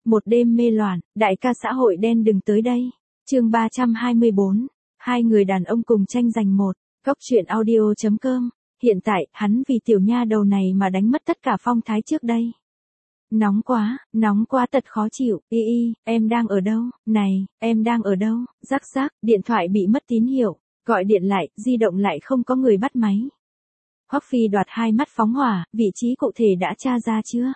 Một đêm mê loạn, đại ca xã hội đen đừng tới đây. Chương 324. Hai người đàn ông cùng tranh giành một. Góc truyện audio.com. Hiện tại, hắn vì tiểu nha đầu này mà đánh mất tất cả phong thái trước đây. Nóng quá tật khó chịu. Em đang ở đâu? Này, em đang ở đâu? Rắc rắc, điện thoại bị mất tín hiệu. Gọi điện lại, di động lại không có người bắt máy. Hoắc Phi Đoạt hai mắt phóng hỏa, vị trí cụ thể đã tra ra chưa?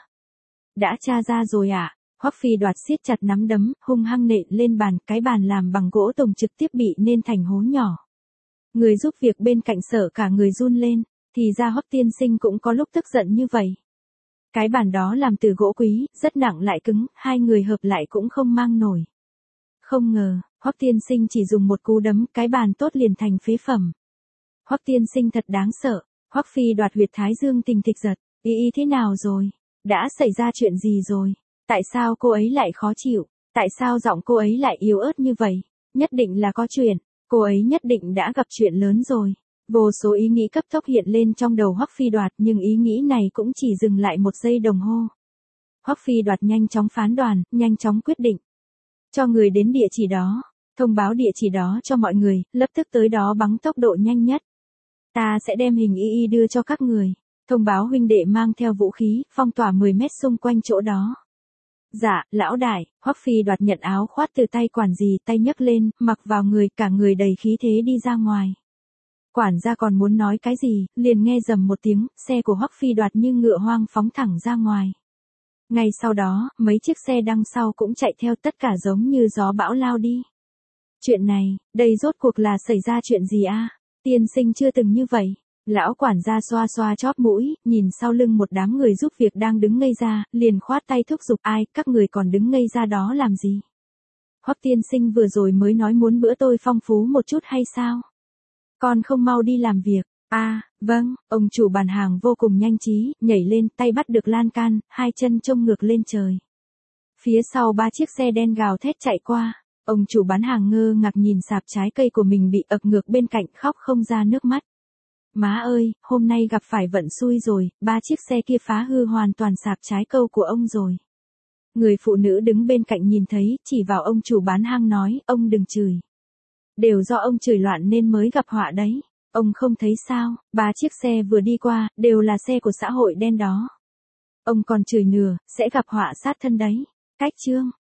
Đã tra ra rồi ạ. Hoắc Phi Đoạt siết chặt nắm đấm, hung hăng nện lên bàn, cái bàn làm bằng gỗ tùng trực tiếp bị nên thành hố nhỏ. Người giúp việc bên cạnh sợ cả người run lên, thì ra Hoắc tiên sinh cũng có lúc tức giận như vậy. Cái bàn đó làm từ gỗ quý, rất nặng lại cứng, hai người hợp lại cũng không mang nổi. Không ngờ, Hoắc tiên sinh chỉ dùng một cú đấm, cái bàn tốt liền thành phế phẩm. Hoắc tiên sinh thật đáng sợ. Hoắc Phi Đoạt huyệt thái dương tình thịch giật. Thế nào rồi? Đã xảy ra chuyện gì rồi? Tại sao cô ấy lại khó chịu? Tại sao giọng cô ấy lại yếu ớt như vậy? Nhất định là có chuyện. Cô ấy nhất định đã gặp chuyện lớn rồi. Vô số ý nghĩ cấp tốc hiện lên trong đầu Hoắc Phi Đoạt, nhưng ý nghĩ này cũng chỉ dừng lại 1 giây đồng hồ. Hoắc Phi Đoạt nhanh chóng phán đoán, nhanh chóng quyết định. Cho người đến địa chỉ đó. Thông báo địa chỉ đó cho mọi người, lập tức tới đó bằng tốc độ nhanh nhất. Ta sẽ đem hình đưa cho các người. Thông báo huynh đệ mang theo vũ khí, phong tỏa 10 mét xung quanh chỗ đó. Dạ, lão đại. Hoắc Phi Đoạt nhận áo khoác từ tay quản gì, tay nhấc lên, mặc vào người, cả người đầy khí thế đi ra ngoài. Quản gia còn muốn nói cái gì, liền nghe rầm một tiếng, xe của Hoắc Phi Đoạt như ngựa hoang phóng thẳng ra ngoài. Ngay sau đó, mấy chiếc xe đằng sau cũng chạy theo, tất cả giống như gió bão lao đi. Chuyện này, đây rốt cuộc là xảy ra chuyện gì a? Tiên sinh chưa từng như vậy. Lão quản gia xoa xoa chóp mũi, nhìn sau lưng một đám người giúp việc đang đứng ngây ra, liền khoát tay thúc giục, ai, các người còn đứng ngây ra đó làm gì? Hoắc tiên sinh vừa rồi mới nói muốn bữa tôi phong phú một chút hay sao? Còn không mau đi làm việc. Vâng. Ông chủ bàn hàng vô cùng nhanh trí, nhảy lên, tay bắt được lan can, hai chân trông ngược lên trời. Phía sau 3 chiếc xe đen gào thét chạy qua. Ông chủ bán hàng ngơ ngác nhìn sạp trái cây của mình bị ập ngược bên cạnh, khóc không ra nước mắt. Má ơi, hôm nay gặp phải vận xui rồi, 3 chiếc xe kia phá hư hoàn toàn sạp trái cây của ông rồi. Người phụ nữ đứng bên cạnh nhìn thấy, chỉ vào ông chủ bán hàng nói, ông đừng chửi. Đều do ông chửi loạn nên mới gặp họa đấy. Ông không thấy sao, 3 chiếc xe vừa đi qua, đều là xe của xã hội đen đó. Ông còn chửi nửa, sẽ gặp họa sát thân đấy. Cách chương.